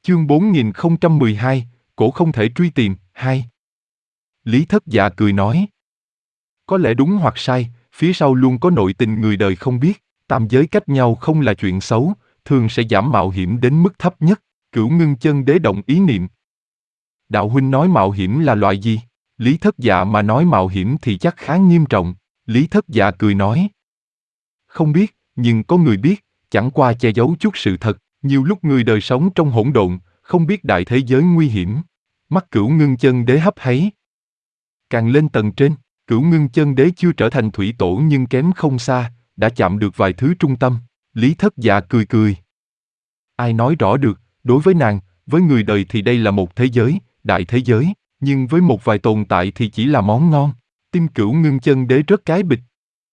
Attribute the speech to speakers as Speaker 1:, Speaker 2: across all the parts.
Speaker 1: Chương 4012, cổ không thể truy tìm, 2. Lý Thất Dạ cười nói. Có lẽ đúng hoặc sai, phía sau luôn có nội tình người đời không biết, tam giới cách nhau không là chuyện xấu, thường sẽ giảm mạo hiểm đến mức thấp nhất. Cửu Ngưng Chân Đế động ý niệm. Đạo huynh nói mạo hiểm là loại gì? Lý Thất Dạ mà nói mạo hiểm thì chắc khá nghiêm trọng. Lý Thất Dạ cười nói. Không biết, nhưng có người biết, chẳng qua che giấu chút sự thật. Nhiều lúc người đời sống trong hỗn độn, không biết đại thế giới nguy hiểm. Mắt Cửu Ngưng Chân Đế hấp háy. Càng lên tầng trên, Cửu Ngưng Chân Đế chưa trở thành thủy tổ nhưng kém không xa, đã chạm được vài thứ trung tâm. Lý Thất Dạ cười cười. Ai nói rõ được, đối với nàng, với người đời thì đây là một thế giới, đại thế giới, nhưng với một vài tồn tại thì chỉ là món ngon. Tim Cửu Ngưng Chân Đế rất cái bịch.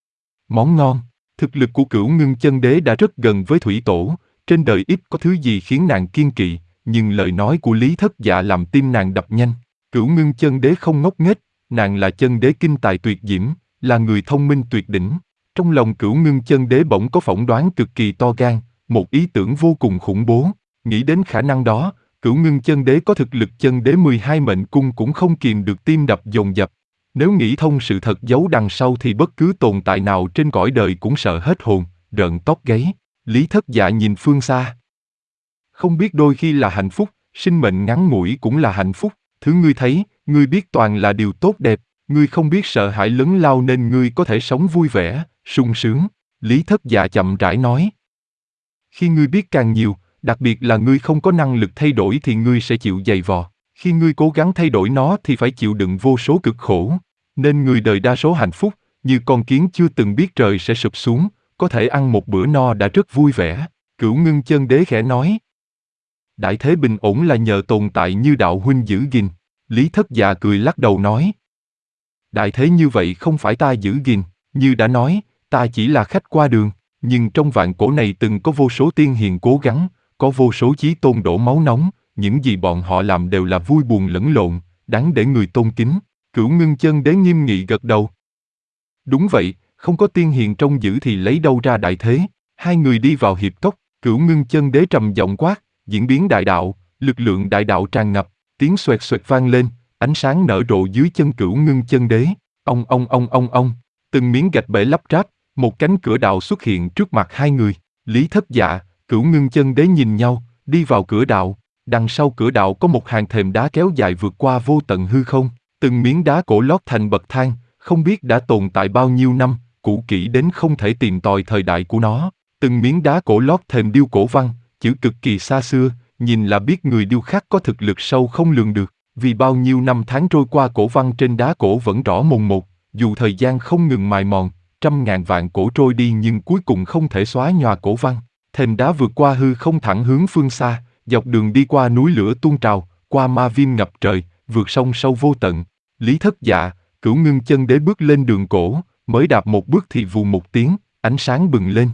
Speaker 1: Món ngon, thực lực của Cửu Ngưng Chân Đế đã rất gần với thủy tổ, trên đời ít có thứ gì khiến nàng kiên kỵ, nhưng lời nói của Lý Thất Dạ làm tim nàng đập nhanh. Cửu Ngưng Chân Đế không ngốc nghếch, nàng là chân đế kinh tài tuyệt diễm, là người thông minh tuyệt đỉnh. Trong lòng Cửu Ngưng Chân Đế bỗng có phỏng đoán cực kỳ to gan, một ý tưởng vô cùng khủng bố. Nghĩ đến khả năng đó, Cửu Ngưng Chân Đế có thực lực chân đế 12 mệnh cung cũng không kìm được tim đập dồn dập. Nếu nghĩ thông sự thật giấu đằng sau thì bất cứ tồn tại nào trên cõi đời cũng sợ hết hồn, rợn tóc gáy. Lý Thất Dạ nhìn phương xa. Không biết đôi khi là hạnh phúc, sinh mệnh ngắn ngủi cũng là hạnh phúc. Thứ ngươi thấy, ngươi biết toàn là điều tốt đẹp, ngươi không biết sợ hãi lớn lao nên ngươi có thể sống vui vẻ, sung sướng. Lý Thất Dạ chậm rãi nói. Khi ngươi biết càng nhiều, đặc biệt là ngươi không có năng lực thay đổi thì ngươi sẽ chịu dày vò. Khi ngươi cố gắng thay đổi nó thì phải chịu đựng vô số cực khổ. Nên người đời đa số hạnh phúc, như con kiến chưa từng biết trời sẽ sụp xuống, có thể ăn một bữa no đã rất vui vẻ. Cửu Ngưng Chân Đế khẽ nói. Đại thế bình ổn là nhờ tồn tại như đạo huynh giữ gìn. Lý Thất Dạ cười lắc đầu nói. Đại thế như vậy không phải ta giữ gìn, như đã nói, ta chỉ là khách qua đường, nhưng trong vạn cổ này từng có vô số tiên hiền cố gắng, có vô số chí tôn đổ máu nóng, những gì bọn họ làm đều là vui buồn lẫn lộn, đáng để người tôn kính. Cửu Ngưng Chân Đế nghiêm nghị gật đầu. Đúng vậy, không có tiên hiền trông giữ thì lấy đâu ra đại thế. Hai người đi vào hiệp cốc, Cửu Ngưng Chân Đế trầm giọng quát, diễn biến đại đạo, lực lượng đại đạo tràn ngập, tiếng xoẹt xoẹt vang lên, ánh sáng nở rộ dưới chân Cửu Ngưng Chân Đế. Ông, từng miếng gạch bể lắp ráp, một cánh cửa đạo xuất hiện trước mặt hai người. Lý Thất Dạ, Cửu Ngưng Chân Đế nhìn nhau, đi vào cửa đạo. Đằng sau cửa đạo có một hàng thềm đá kéo dài vượt qua vô tận hư không. Từng miếng đá cổ lót thành bậc thang, không biết đã tồn tại bao nhiêu năm, cũ kỹ đến không thể tìm tòi thời đại của nó. Từng miếng đá cổ lót thềm điêu cổ văn, chữ cực kỳ xa xưa, nhìn là biết người điêu khắc có thực lực sâu không lường được. Vì bao nhiêu năm tháng trôi qua cổ văn trên đá cổ vẫn rõ mồn một, dù thời gian không ngừng mài mòn, trăm ngàn vạn cổ trôi đi nhưng cuối cùng không thể xóa nhòa cổ văn. Thềm đá vượt qua hư không thẳng hướng phương xa, dọc đường đi qua núi lửa tuôn trào, qua ma viêm ngập trời, vượt sông sâu vô tận. Lý Thất Dạ, Cửu Ngưng Chân Đế bước lên đường cổ, mới đạp một bước thì vù một tiếng, ánh sáng bừng lên.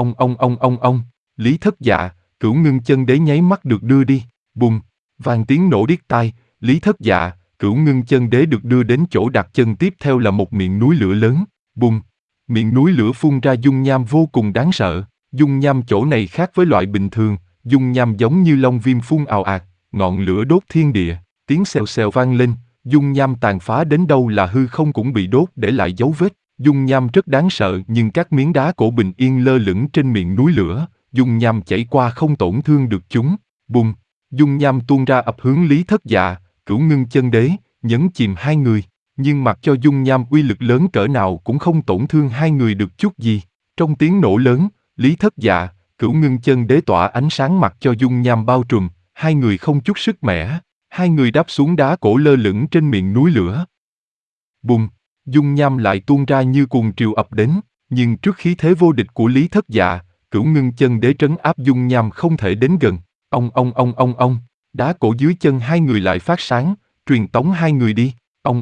Speaker 1: Ông. Lý Thất Dạ, Cửu Ngưng Chân Đế nháy mắt được đưa đi. Bùng, vang tiếng nổ điếc tai. Lý Thất Dạ, Cửu Ngưng Chân Đế được đưa đến chỗ đặt chân tiếp theo là một miệng núi lửa lớn. Bùng, miệng núi lửa phun ra dung nham vô cùng đáng sợ. Dung nham chỗ này khác với loại bình thường, dung nham giống như long viêm phun ào ạt, ngọn lửa đốt thiên địa, tiếng xèo xèo vang lên, dung nham tàn phá đến đâu là hư không cũng bị đốt để lại dấu vết. Dung nham rất đáng sợ nhưng các miếng đá cổ bình yên lơ lửng trên miệng núi lửa, dung nham chảy qua không tổn thương được chúng. Bùng, dung nham tuôn ra ập hướng Lý Thất Dạ, Cửu Ngưng Chân Đế, nhấn chìm hai người, nhưng mặc cho dung nham uy lực lớn cỡ nào cũng không tổn thương hai người được chút gì. Trong tiếng nổ lớn, Lý Thất Dạ, Cửu Ngưng Chân Đế tỏa ánh sáng mặc cho dung nham bao trùm, hai người không chút sức mẻ, hai người đáp xuống đá cổ lơ lửng trên miệng núi lửa. Bùng, dung nham lại tuôn ra như cuồng triều ập đến, nhưng trước khí thế vô địch của Lý Thất Dạ, Cửu Ngưng Chân Đế trấn áp dung nham không thể đến gần. Ông, đá cổ dưới chân hai người lại phát sáng, truyền tống hai người đi.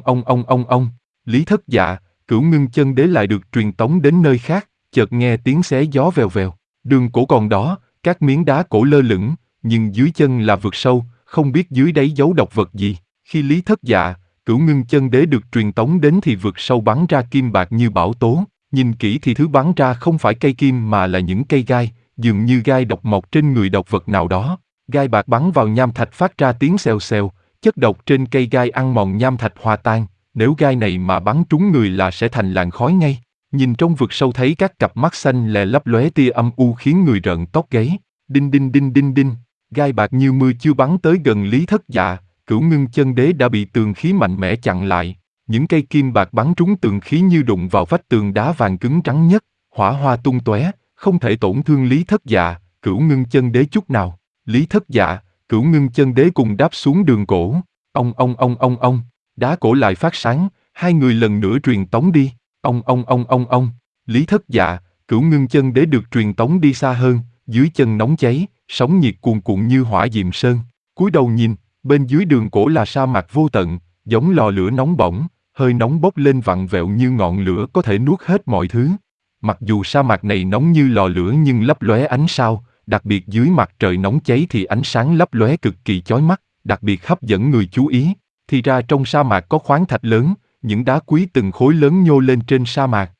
Speaker 1: Ông. Lý Thất Dạ, Cửu Ngưng Chân Đế lại được truyền tống đến nơi khác, chợt nghe tiếng xé gió vèo vèo. Đường cổ còn đó, các miếng đá cổ lơ lửng, nhưng dưới chân là vực sâu, không biết dưới đáy giấu độc vật gì. Khi Lý Thất Dạ, Cửu Ngưng Chân Đế được truyền tống đến thì vực sâu bắn ra kim bạc như bão tố. Nhìn kỹ thì thứ bắn ra không phải cây kim mà là những cây gai, dường như gai độc mọc trên người độc vật nào đó. Gai bạc bắn vào nham thạch phát ra tiếng xèo xèo, chất độc trên cây gai ăn mòn nham thạch hòa tan, nếu gai này mà bắn trúng người là sẽ thành làn khói ngay. Nhìn trong vực sâu thấy các cặp mắt xanh lè lấp lóe tia âm u khiến người rợn tóc gáy. Đinh đinh đinh đinh đinh, gai bạc như mưa chưa bắn tới gần Lý Thất Dạ, Cửu Ngưng Chân Đế đã bị tường khí mạnh mẽ chặn lại. Những cây kim bạc bắn trúng tường khí như đụng vào vách tường đá vàng cứng trắng nhất, hỏa hoa tung tóe, không thể tổn thương Lý Thất Dạ, Cửu Ngưng Chân Đế chút nào. Lý Thất Dạ, Cửu Ngưng Chân Đế cùng đáp xuống đường cổ. Ông, đá cổ lại phát sáng, hai người lần nữa truyền tống đi. Ông. Lý Thất Dạ, Cửu Ngưng Chân Đế được truyền tống đi xa hơn, dưới chân nóng cháy, sóng nhiệt cuồn cuộn như hỏa diệm sơn. Cúi đầu nhìn, bên dưới đường cổ là sa mạc vô tận, giống lò lửa nóng bỏng, hơi nóng bốc lên vặn vẹo như ngọn lửa có thể nuốt hết mọi thứ. Mặc dù sa mạc này nóng như lò lửa nhưng lấp lóe ánh sao, đặc biệt dưới mặt trời nóng cháy thì ánh sáng lấp lóe cực kỳ chói mắt, đặc biệt hấp dẫn người chú ý. Thì ra trong sa mạc có khoáng thạch lớn, những đá quý từng khối lớn nhô lên trên sa mạc.